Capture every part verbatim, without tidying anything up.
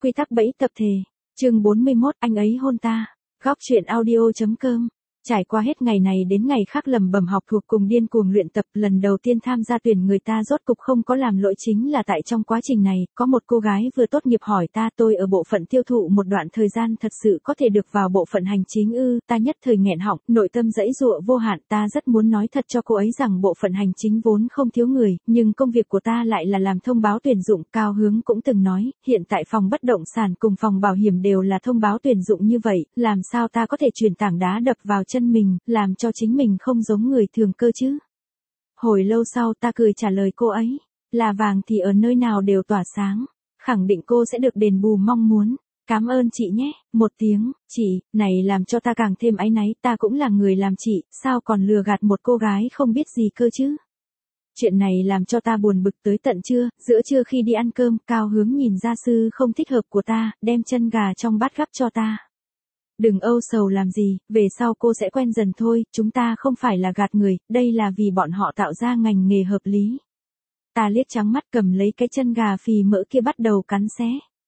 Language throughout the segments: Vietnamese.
Quy tắc bẫy tập thể. Chương bốn mươi mốt, anh ấy hôn ta. Góc truyện audio.com. Trải qua hết ngày này đến ngày khác lầm bầm học thuộc cùng điên cuồng luyện tập, lần đầu tiên tham gia tuyển người ta rốt cục không có làm lỗi, chính là tại trong quá trình này, có một cô gái vừa tốt nghiệp hỏi ta, tôi ở bộ phận tiêu thụ một đoạn thời gian thật sự có thể được vào bộ phận hành chính ư? Ta nhất thời nghẹn họng, nội tâm giãy giụa vô hạn, ta rất muốn nói thật cho cô ấy rằng bộ phận hành chính vốn không thiếu người, nhưng công việc của ta lại là làm thông báo tuyển dụng. Cao Hướng cũng từng nói, hiện tại phòng bất động sản cùng phòng bảo hiểm đều là thông báo tuyển dụng như vậy, làm sao ta có thể chuyển tảng đá đập vào chân mình, làm cho chính mình không giống người thường cơ chứ? Hồi lâu sau ta cười trả lời cô ấy, là vàng thì ở nơi nào đều tỏa sáng, khẳng định cô sẽ được đền bù mong muốn. Cảm ơn chị nhé. Một tiếng, chị, này làm cho ta càng thêm áy náy, ta cũng là người làm chị, sao còn lừa gạt một cô gái không biết gì cơ chứ? Chuyện này làm cho ta buồn bực tới tận trưa, giữa trưa khi đi ăn cơm, Cao Hướng nhìn gia sư không thích hợp của ta, đem chân gà trong bát gắp cho ta. Đừng âu sầu làm gì, về sau cô sẽ quen dần thôi, chúng ta không phải là gạt người, đây là vì bọn họ tạo ra ngành nghề hợp lý. Ta liếc trắng mắt cầm lấy cái chân gà phì mỡ kia bắt đầu cắn xé.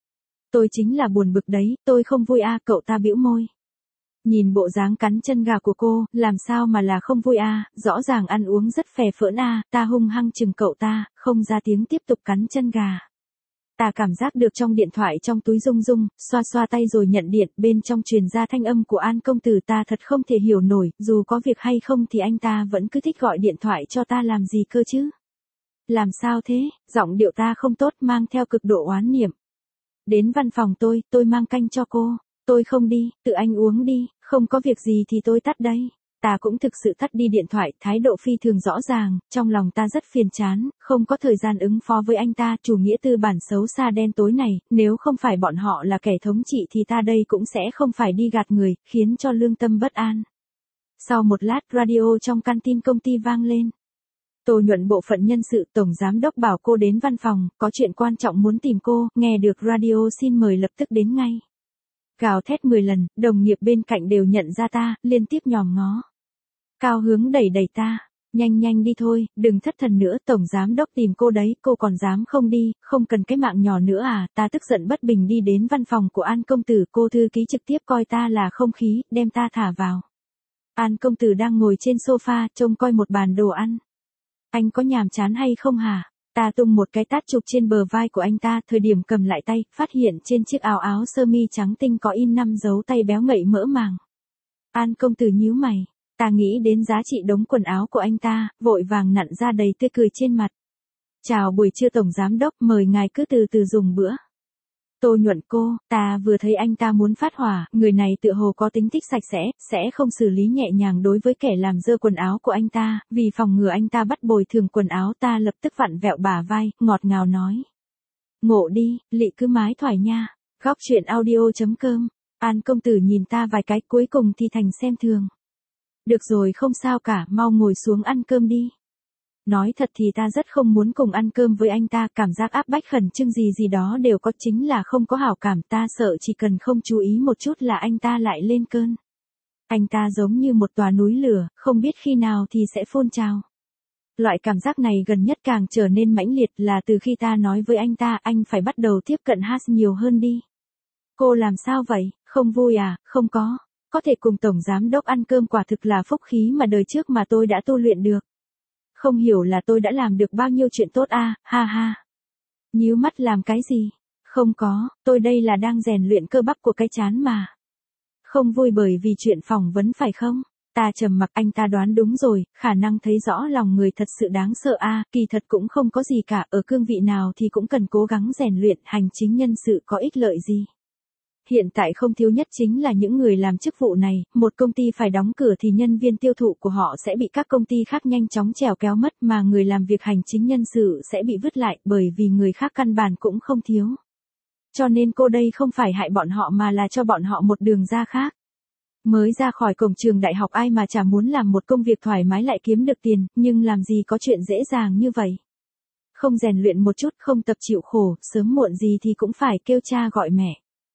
Tôi chính là buồn bực đấy, tôi không vui a. Cậu ta bĩu môi. Nhìn bộ dáng cắn chân gà của cô, làm sao mà là không vui a, rõ ràng ăn uống rất phè phỡn a. Ta hung hăng chừng cậu ta, không ra tiếng tiếp tục cắn chân gà. Ta cảm giác được trong điện thoại trong túi rung rung, xoa xoa tay rồi nhận điện, bên trong truyền ra thanh âm của An công tử. Ta thật không thể hiểu nổi, dù có việc hay không thì anh ta vẫn cứ thích gọi điện thoại cho ta làm gì cơ chứ? Làm sao thế? Giọng điệu ta không tốt, mang theo cực độ oán niệm. Đến văn phòng tôi, tôi mang canh cho cô. Tôi không đi, tự anh uống đi, không có việc gì thì tôi tắt đây. Ta cũng thực sự tắt đi điện thoại, thái độ phi thường rõ ràng, trong lòng ta rất phiền chán, không có thời gian ứng phó với anh ta, chủ nghĩa tư bản xấu xa đen tối này, nếu không phải bọn họ là kẻ thống trị thì ta đây cũng sẽ không phải đi gạt người, khiến cho lương tâm bất an. Sau một lát, radio trong canteen công ty vang lên. Tô Nhuận bộ phận nhân sự, tổng giám đốc bảo cô đến văn phòng, có chuyện quan trọng muốn tìm cô, nghe được radio xin mời lập tức đến ngay. Gào thét mười lần, đồng nghiệp bên cạnh đều nhận ra ta, liên tiếp nhòm ngó. Cao Hướng đẩy đẩy ta, nhanh nhanh đi thôi, đừng thất thần nữa, tổng giám đốc tìm cô đấy, cô còn dám không đi, không cần cái mạng nhỏ nữa à? Ta tức giận bất bình đi đến văn phòng của An công tử, cô thư ký trực tiếp coi ta là không khí, đem ta thả vào. An công tử đang ngồi trên sofa, trông coi một bàn đồ ăn. Anh có nhàm chán hay không hả? Ta tung một cái tát chụp trên bờ vai của anh ta, thời điểm cầm lại tay, phát hiện trên chiếc áo áo sơ mi trắng tinh có in năm dấu tay béo ngậy mỡ màng. An công tử nhíu mày, ta nghĩ đến giá trị đống quần áo của anh ta, vội vàng nặn ra đầy tươi cười trên mặt. Chào buổi trưa tổng giám đốc, mời ngài cứ từ từ dùng bữa. Tô Nhuận cô, ta vừa thấy anh ta muốn phát hỏa, người này tựa hồ có tính thích sạch sẽ, sẽ không xử lý nhẹ nhàng đối với kẻ làm dơ quần áo của anh ta, vì phòng ngừa anh ta bắt bồi thường quần áo. Ta lập tức vặn vẹo bả vai, ngọt ngào nói. Ngộ đi, lị cứ mái thoải nha. Góc truyện audio.com. An công tử nhìn ta vài cái, cuối cùng thì thành xem thường. Được rồi, không sao cả, mau ngồi xuống ăn cơm đi. Nói thật thì ta rất không muốn cùng ăn cơm với anh ta, cảm giác áp bách khẩn trương gì gì đó đều có, chính là không có hảo cảm, ta sợ chỉ cần không chú ý một chút là anh ta lại lên cơn. Anh ta giống như một tòa núi lửa, không biết khi nào thì sẽ phun trào. Loại cảm giác này gần nhất càng trở nên mãnh liệt là từ khi ta nói với anh ta, anh phải bắt đầu tiếp cận hát nhiều hơn đi. Cô làm sao vậy, không vui à? Không có, có thể cùng tổng giám đốc ăn cơm quả thực là phúc khí mà đời trước mà tôi đã tu luyện được. Không hiểu là tôi đã làm được bao nhiêu chuyện tốt a, ha ha. Nhíu mắt làm cái gì? Không có, tôi đây là đang rèn luyện cơ bắp của cái trán mà. Không vui bởi vì chuyện phỏng vấn phải không? Ta trầm mặc, anh ta đoán đúng rồi, khả năng thấy rõ lòng người thật sự đáng sợ a, kỳ thật cũng không có gì cả, ở cương vị nào thì cũng cần cố gắng rèn luyện, hành chính nhân sự có ích lợi gì. Hiện tại không thiếu nhất chính là những người làm chức vụ này, một công ty phải đóng cửa thì nhân viên tiêu thụ của họ sẽ bị các công ty khác nhanh chóng chèo kéo mất, mà người làm việc hành chính nhân sự sẽ bị vứt lại bởi vì người khác căn bản cũng không thiếu. Cho nên cô đây không phải hại bọn họ mà là cho bọn họ một đường ra khác. Mới ra khỏi cổng trường đại học ai mà chả muốn làm một công việc thoải mái lại kiếm được tiền, nhưng làm gì có chuyện dễ dàng như vậy. Không rèn luyện một chút, không tập chịu khổ, sớm muộn gì thì cũng phải kêu cha gọi mẹ.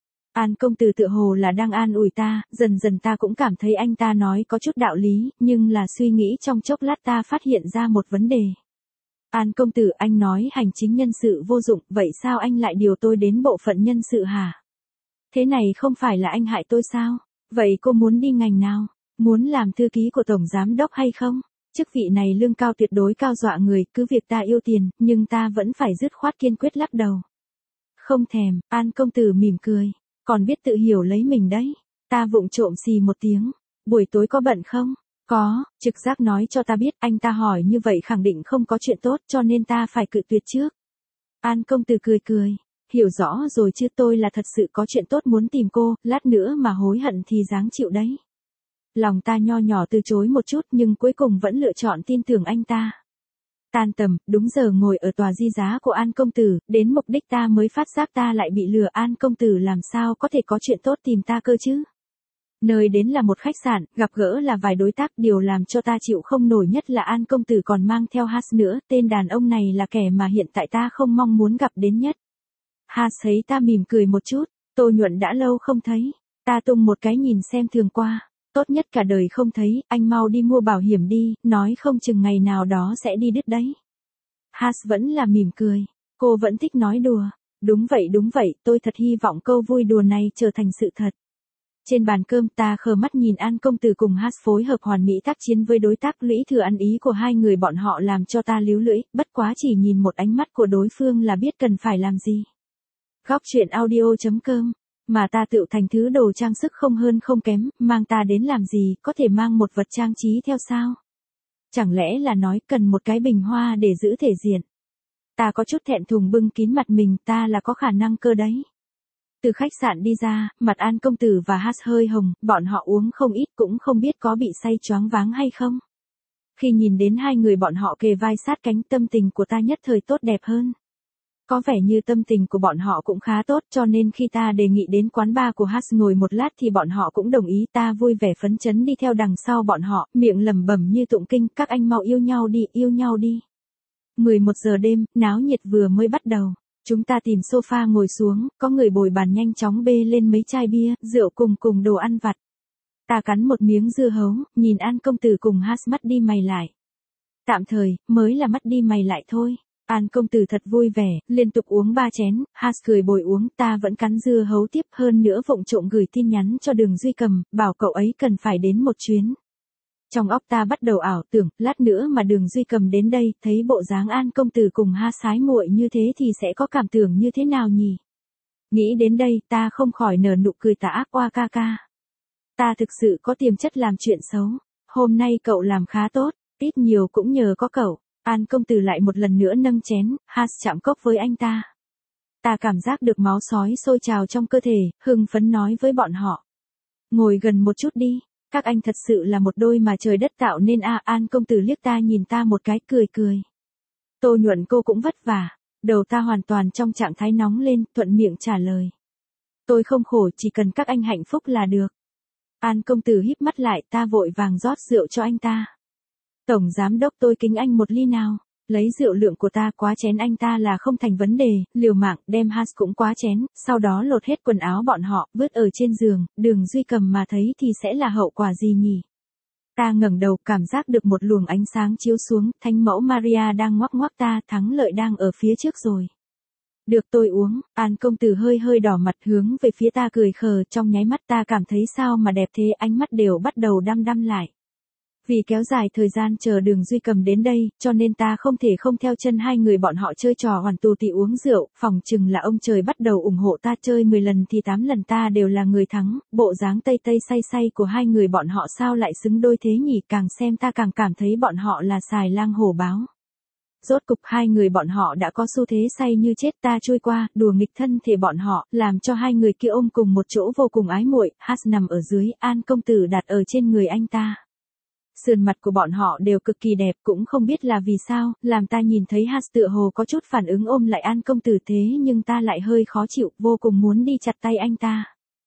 An công tử tựa hồ là đang an ủi ta, dần dần ta cũng cảm thấy anh ta nói có chút đạo lý, nhưng là suy nghĩ trong chốc lát ta phát hiện ra một vấn đề. An công tử, anh nói hành chính nhân sự vô dụng, vậy sao anh lại điều tôi đến bộ phận nhân sự hả? Thế này không phải là anh hại tôi sao? Vậy cô muốn đi ngành nào? Muốn làm thư ký của tổng giám đốc hay không? Chức vị này lương cao tuyệt đối cao dọa người, cứ việc ta yêu tiền, nhưng ta vẫn phải dứt khoát kiên quyết lắc đầu. Không thèm, An công tử mỉm cười, còn biết tự hiểu lấy mình đấy. Ta vụng trộm xì một tiếng, buổi tối có bận không? Có, trực giác nói cho ta biết, anh ta hỏi như vậy khẳng định không có chuyện tốt cho nên ta phải cự tuyệt trước. An công tử cười cười, hiểu rõ rồi chứ, tôi là thật sự có chuyện tốt muốn tìm cô, lát nữa mà hối hận thì dáng chịu đấy. Lòng ta nho nhỏ từ chối một chút nhưng cuối cùng vẫn lựa chọn tin tưởng anh ta. Tan tầm, đúng giờ ngồi ở tòa di giá của An công tử, đến mục đích ta mới phát giác ta lại bị lừa. An công tử làm sao có thể có chuyện tốt tìm ta cơ chứ? Nơi đến là một khách sạn, gặp gỡ là vài đối tác, điều làm cho ta chịu không nổi nhất là An công tử còn mang theo Has nữa, tên đàn ông này là kẻ mà hiện tại ta không mong muốn gặp đến nhất. Has thấy ta mỉm cười một chút, Tô Nhuận đã lâu không thấy, ta tung một cái nhìn xem thường qua, tốt nhất cả đời không thấy, anh mau đi mua bảo hiểm đi, nói không chừng ngày nào đó sẽ đi đứt đấy. Has vẫn là mỉm cười, cô vẫn thích nói đùa, đúng vậy đúng vậy, tôi thật hy vọng câu vui đùa này trở thành sự thật. Trên bàn cơm ta khờ mắt nhìn An công tử cùng Has phối hợp hoàn mỹ tác chiến với đối tác, lũy thừa ăn ý của hai người bọn họ làm cho ta líu lưỡi, bất quá chỉ nhìn một ánh mắt của đối phương là biết cần phải làm gì. Góc truyện audio chấm com, mà ta tự thành thứ đồ trang sức không hơn không kém, mang ta đến làm gì, có thể mang một vật trang trí theo sao? Chẳng lẽ là nói cần một cái bình hoa để giữ thể diện? Ta có chút thẹn thùng bưng kín mặt mình, ta là có khả năng cơ đấy. Từ khách sạn đi ra, mặt An công tử và Has hơi hồng, bọn họ uống không ít cũng không biết có bị say choáng váng hay không. Khi nhìn đến hai người bọn họ kề vai sát cánh, tâm tình của ta nhất thời tốt đẹp hơn. Có vẻ như tâm tình của bọn họ cũng khá tốt cho nên khi ta đề nghị đến quán bar của Has ngồi một lát thì bọn họ cũng đồng ý. Ta vui vẻ phấn chấn đi theo đằng sau bọn họ, miệng lẩm bẩm như tụng kinh, các anh mau yêu nhau đi, yêu nhau đi. mười một giờ đêm, náo nhiệt vừa mới bắt đầu. Chúng ta tìm sofa ngồi xuống, có người bồi bàn nhanh chóng bê lên mấy chai bia, rượu cùng cùng đồ ăn vặt. Ta cắn một miếng dưa hấu, nhìn An công tử cùng Has mắt đi mày lại. Tạm thời, mới là mắt đi mày lại thôi. An công tử thật vui vẻ, liên tục uống ba chén, Has cười bồi uống, ta vẫn cắn dưa hấu tiếp, hơn nữa vụng trộm gửi tin nhắn cho Đường Duy Cầm, bảo cậu ấy cần phải đến một chuyến. Trong óc ta bắt đầu ảo tưởng, lát nữa mà Đường Duy Cầm đến đây, thấy bộ dáng An công tử cùng Has sái muội như thế thì sẽ có cảm tưởng như thế nào nhỉ? Nghĩ đến đây, ta không khỏi nở nụ cười tà ác oa ca ca. Ta thực sự có tiềm chất làm chuyện xấu. Hôm nay cậu làm khá tốt, ít nhiều cũng nhờ có cậu. An công tử lại một lần nữa nâng chén, Has chạm cốc với anh ta. Ta cảm giác được máu sói sôi trào trong cơ thể, hưng phấn nói với bọn họ. Ngồi gần một chút đi. Các anh thật sự là một đôi mà trời đất tạo nên a. An công tử liếc ta nhìn ta một cái cười cười. Tô Nhuận cô cũng vất vả. Đầu ta hoàn toàn trong trạng thái nóng lên, thuận miệng trả lời. Tôi không khổ, chỉ cần các anh hạnh phúc là được. An công tử híp mắt lại, ta vội vàng rót rượu cho anh ta. Tổng giám đốc, tôi kính anh một ly nào. Lấy rượu lượng của ta, quá chén anh ta là không thành vấn đề, liều mạng, đem Has cũng quá chén, sau đó lột hết quần áo bọn họ, vứt ở trên giường, Đường Duy Cầm mà thấy thì sẽ là hậu quả gì nhỉ? Ta ngẩng đầu, cảm giác được một luồng ánh sáng chiếu xuống, thánh mẫu Maria đang ngoắc ngoắc ta, thắng lợi đang ở phía trước rồi. Được tôi uống, An công tử hơi hơi đỏ mặt hướng về phía ta cười khờ, trong nháy mắt ta cảm thấy sao mà đẹp thế, ánh mắt đều bắt đầu đăm đăm lại. Vì kéo dài thời gian chờ Đường Duy Cầm đến đây, cho nên ta không thể không theo chân hai người bọn họ chơi trò hoàn tù tì uống rượu, phòng chừng là ông trời bắt đầu ủng hộ ta, chơi mười lần thì tám lần ta đều là người thắng, bộ dáng tây tây say say của hai người bọn họ sao lại xứng đôi thế nhỉ, càng xem ta càng cảm thấy bọn họ là xài lang hổ báo. Rốt cục hai người bọn họ đã có xu thế say như chết, ta trôi qua, đùa nghịch thân thể bọn họ, làm cho hai người kia ôm cùng một chỗ vô cùng ái muội. Has nằm ở dưới, An công tử đặt ở trên người anh ta. Sườn mặt của bọn họ đều cực kỳ đẹp, cũng không biết là vì sao, làm ta nhìn thấy Has tựa hồ có chút phản ứng ôm lại An công tử, thế nhưng ta lại hơi khó chịu, vô cùng muốn đi chặt tay anh ta.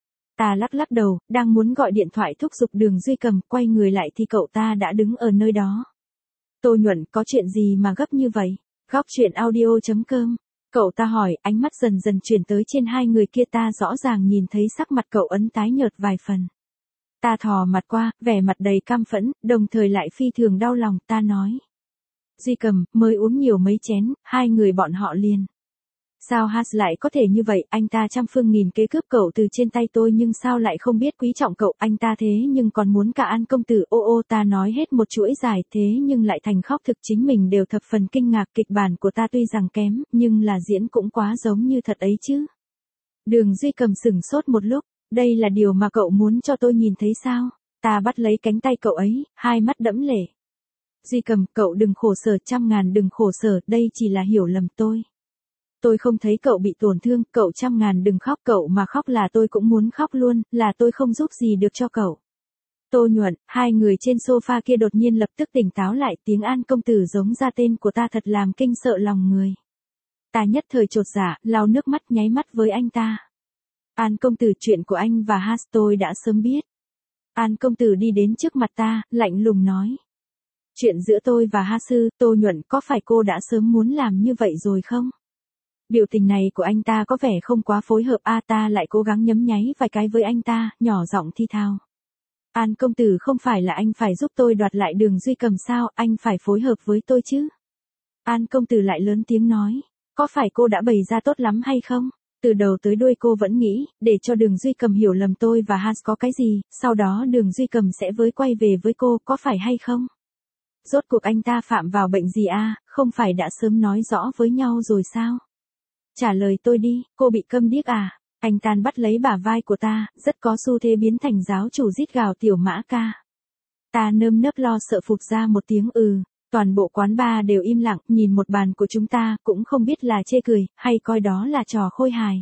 Ta lắc lắc đầu, đang muốn gọi điện thoại thúc giục Đường Duy Cầm, quay người lại thì cậu ta đã đứng ở nơi đó. Tô Nhuận, có chuyện gì mà gấp như vậy? Góc truyện audio chấm com. Cậu ta hỏi, ánh mắt dần dần chuyển tới trên hai người kia, ta rõ ràng nhìn thấy sắc mặt cậu ấn tái nhợt vài phần. Ta thò mặt qua, vẻ mặt đầy căm phẫn, đồng thời lại phi thường đau lòng, ta nói. Duy Cầm, mới uống nhiều mấy chén, hai người bọn họ liền. Sao Has lại có thể như vậy, anh ta trăm phương nghìn kế cướp cậu từ trên tay tôi nhưng sao lại không biết quý trọng cậu, anh ta thế nhưng còn muốn cả An công tử, ô ô ta nói hết một chuỗi dài thế nhưng lại thành khóc thực chính mình đều thập phần kinh ngạc, kịch bản của ta tuy rằng kém, nhưng là diễn cũng quá giống như thật ấy chứ. Đường Duy Cầm sửng sốt một lúc, đây là điều mà cậu muốn cho tôi nhìn thấy sao? Ta bắt lấy cánh tay cậu ấy, hai mắt đẫm lệ. Duy Cầm, cậu đừng khổ sở, trăm ngàn đừng khổ sở, đây chỉ là hiểu lầm tôi. Tôi không thấy cậu bị tổn thương, cậu trăm ngàn đừng khóc, cậu mà khóc là tôi cũng muốn khóc luôn, là tôi không giúp gì được cho cậu. Tô Nhuận, hai người trên sofa kia đột nhiên lập tức tỉnh táo lại, tiếng An công tử giống ra tên của ta thật làm kinh sợ lòng người. Ta nhất thời chột dạ, lau nước mắt nháy mắt với anh ta. An công tử, chuyện của anh và Has tôi đã sớm biết. An công tử đi đến trước mặt ta, lạnh lùng nói. Chuyện giữa tôi và Ha Sư, Tô Nhuận, có phải cô đã sớm muốn làm như vậy rồi không? Biểu tình này của anh ta có vẻ không quá phối hợp, a ta lại cố gắng nhấm nháy vài cái với anh ta, nhỏ giọng thi thao. An công tử, không phải là anh phải giúp tôi đoạt lại Đường Duy Cầm sao, anh phải phối hợp với tôi chứ. An công tử lại lớn tiếng nói, có phải cô đã bày ra tốt lắm hay không? Từ đầu tới đuôi cô vẫn nghĩ, để cho Đường Duy Cầm hiểu lầm tôi và Has có cái gì, sau đó Đường Duy Cầm sẽ với quay về với cô, có phải hay không? Rốt cuộc anh ta phạm vào bệnh gì a, không phải đã sớm nói rõ với nhau rồi sao? Trả lời tôi đi, cô bị câm điếc à? Anh Tan bắt lấy bả vai của ta, rất có xu thế biến thành giáo chủ rít gào tiểu mã ca. Ta nơm nớp lo sợ phụt ra một tiếng ừ, toàn bộ quán bar đều im lặng, nhìn một bàn của chúng ta, cũng không biết là chê cười, hay coi đó là trò khôi hài.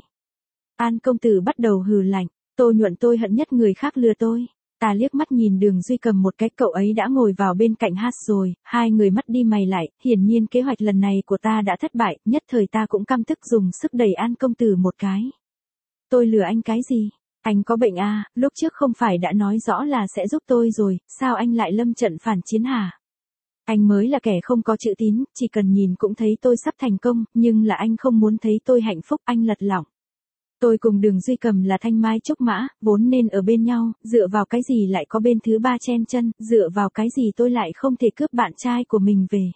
An công tử bắt đầu hừ lạnh, Tô Nhuận, tôi hận nhất người khác lừa tôi. Ta liếc mắt nhìn Đường Duy Cầm một cái, cậu ấy đã ngồi vào bên cạnh Hát rồi, hai người mắt đi mày lại, hiển nhiên kế hoạch lần này của ta đã thất bại, nhất thời ta cũng căm tức dùng sức đẩy An công tử một cái. Tôi lừa anh cái gì? Anh có bệnh à, lúc trước không phải đã nói rõ là sẽ giúp tôi rồi, sao anh lại lâm trận phản chiến hả? Anh mới là kẻ không có chữ tín, chỉ cần nhìn cũng thấy tôi sắp thành công, nhưng là anh không muốn thấy tôi hạnh phúc, anh lật lọng. Tôi cùng Đường Duy Cầm là thanh mai trúc mã, vốn nên ở bên nhau, dựa vào cái gì lại có bên thứ ba chen chân, dựa vào cái gì tôi lại không thể cướp bạn trai của mình về.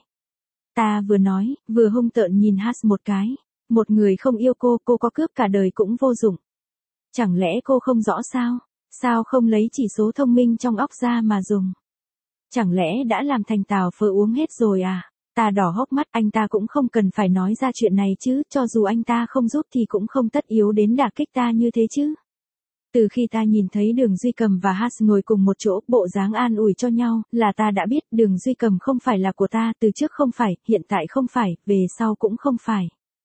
Ta vừa nói, vừa hung tợn nhìn Has một cái. Một người không yêu cô, cô có cướp cả đời cũng vô dụng. Chẳng lẽ cô không rõ sao? Sao không lấy chỉ số thông minh trong óc ra mà dùng? Chẳng lẽ đã làm thành tàu phở uống hết rồi à? Ta đỏ hốc mắt, anh ta cũng không cần phải nói ra chuyện này chứ, cho dù anh ta không giúp thì cũng không tất yếu đến đả kích ta như thế chứ. Từ khi ta nhìn thấy Đường Duy Cầm và Has ngồi cùng một chỗ, bộ dáng an ủi cho nhau, là ta đã biết Đường Duy Cầm không phải là của ta, từ trước không phải, hiện tại không phải, về sau cũng không phải.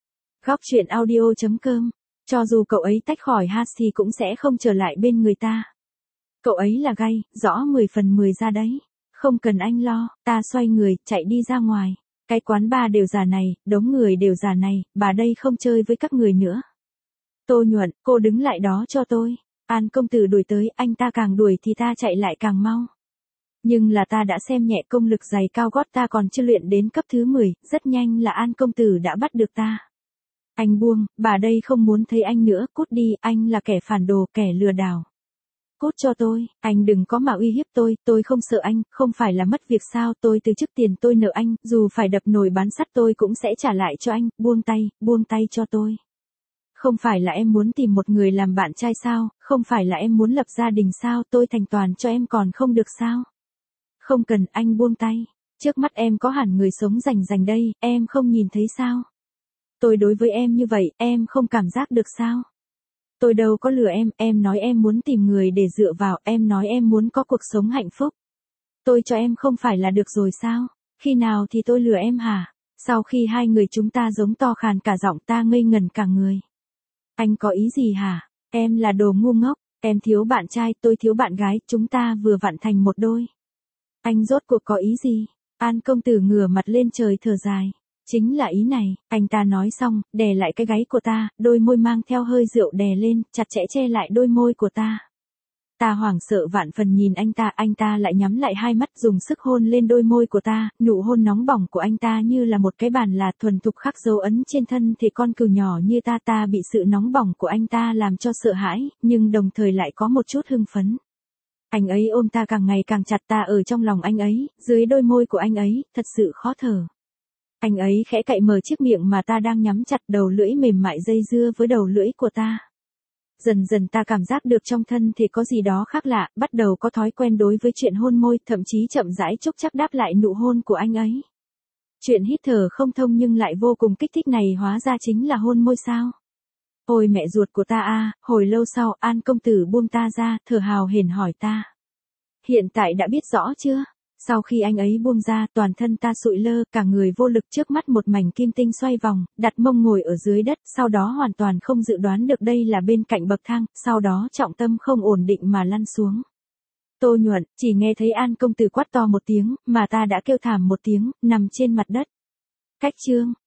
Góc truyện audio chấm com, cho dù cậu ấy tách khỏi Has thì cũng sẽ không trở lại bên người ta. Cậu ấy là gay, rõ mười phần mười ra đấy. Không cần anh lo, ta xoay người, chạy đi ra ngoài. Cái quán bar đều già này, đống người đều già này, bà đây không chơi với các người nữa. Tô Nhuận, cô đứng lại đó cho tôi. An công tử đuổi tới, anh ta càng đuổi thì ta chạy lại càng mau. Nhưng là ta đã xem nhẹ công lực giày cao gót, ta còn chưa luyện đến cấp thứ mười, rất nhanh là An công tử đã bắt được ta. Anh buông, bà đây không muốn thấy anh nữa, cút đi, anh là kẻ phản đồ, kẻ lừa đảo. Cút cho tôi, anh đừng có mà uy hiếp tôi, tôi không sợ anh, không phải là mất việc sao, tôi từ trước tiền tôi nợ anh, dù phải đập nồi bán sắt tôi cũng sẽ trả lại cho anh, buông tay, buông tay cho tôi. Không phải là em muốn tìm một người làm bạn trai sao, không phải là em muốn lập gia đình sao, tôi thành toàn cho em còn không được sao. Không cần, anh buông tay, trước mắt em có hẳn người sống rành rành đây, em không nhìn thấy sao. Tôi đối với em như vậy, em không cảm giác được sao. Tôi đâu có lừa em, em nói em muốn tìm người để dựa vào, em nói em muốn có cuộc sống hạnh phúc. Tôi cho em không phải là được rồi sao? Khi nào thì tôi lừa em hả? Sau khi hai người chúng ta giống to khàn cả giọng, ta ngây ngẩn cả người. Anh có ý gì hả? Em là đồ ngu ngốc, em thiếu bạn trai, tôi thiếu bạn gái, chúng ta vừa vặn thành một đôi. Anh rốt cuộc có ý gì? An công tử ngửa mặt lên trời thở dài. Chính là ý này, anh ta nói xong, đè lại cái gáy của ta, đôi môi mang theo hơi rượu đè lên, chặt chẽ che lại đôi môi của ta. Ta hoảng sợ vạn phần nhìn anh ta, anh ta lại nhắm lại hai mắt dùng sức hôn lên đôi môi của ta, nụ hôn nóng bỏng của anh ta như là một cái bàn là thuần thục khắc dấu ấn trên thân thể con cừu nhỏ như ta. Ta bị sự nóng bỏng của anh ta làm cho sợ hãi, nhưng đồng thời lại có một chút hưng phấn. Anh ấy ôm ta càng ngày càng chặt, ta ở trong lòng anh ấy, dưới đôi môi của anh ấy, thật sự khó thở. Anh ấy khẽ cạy mở chiếc miệng mà ta đang nhắm chặt, đầu lưỡi mềm mại dây dưa với đầu lưỡi của ta. Dần dần ta cảm giác được trong thân thể có gì đó khác lạ, bắt đầu có thói quen đối với chuyện hôn môi, thậm chí chậm rãi chúc chắc đáp lại nụ hôn của anh ấy. Chuyện hít thở không thông nhưng lại vô cùng kích thích này hóa ra chính là hôn môi sao? Ôi mẹ ruột của ta a, hồi lâu sau, An công tử buông ta ra, thở hào hển hỏi ta. Hiện tại đã biết rõ chưa? Sau khi anh ấy buông ra, toàn thân ta sụi lơ, cả người vô lực, trước mắt một mảnh kim tinh xoay vòng, đặt mông ngồi ở dưới đất, sau đó hoàn toàn không dự đoán được đây là bên cạnh bậc thang, sau đó trọng tâm không ổn định mà lăn xuống. Tô Nhuận, chỉ nghe thấy An công tử quát to một tiếng, mà ta đã kêu thảm một tiếng, nằm trên mặt đất. Cách chương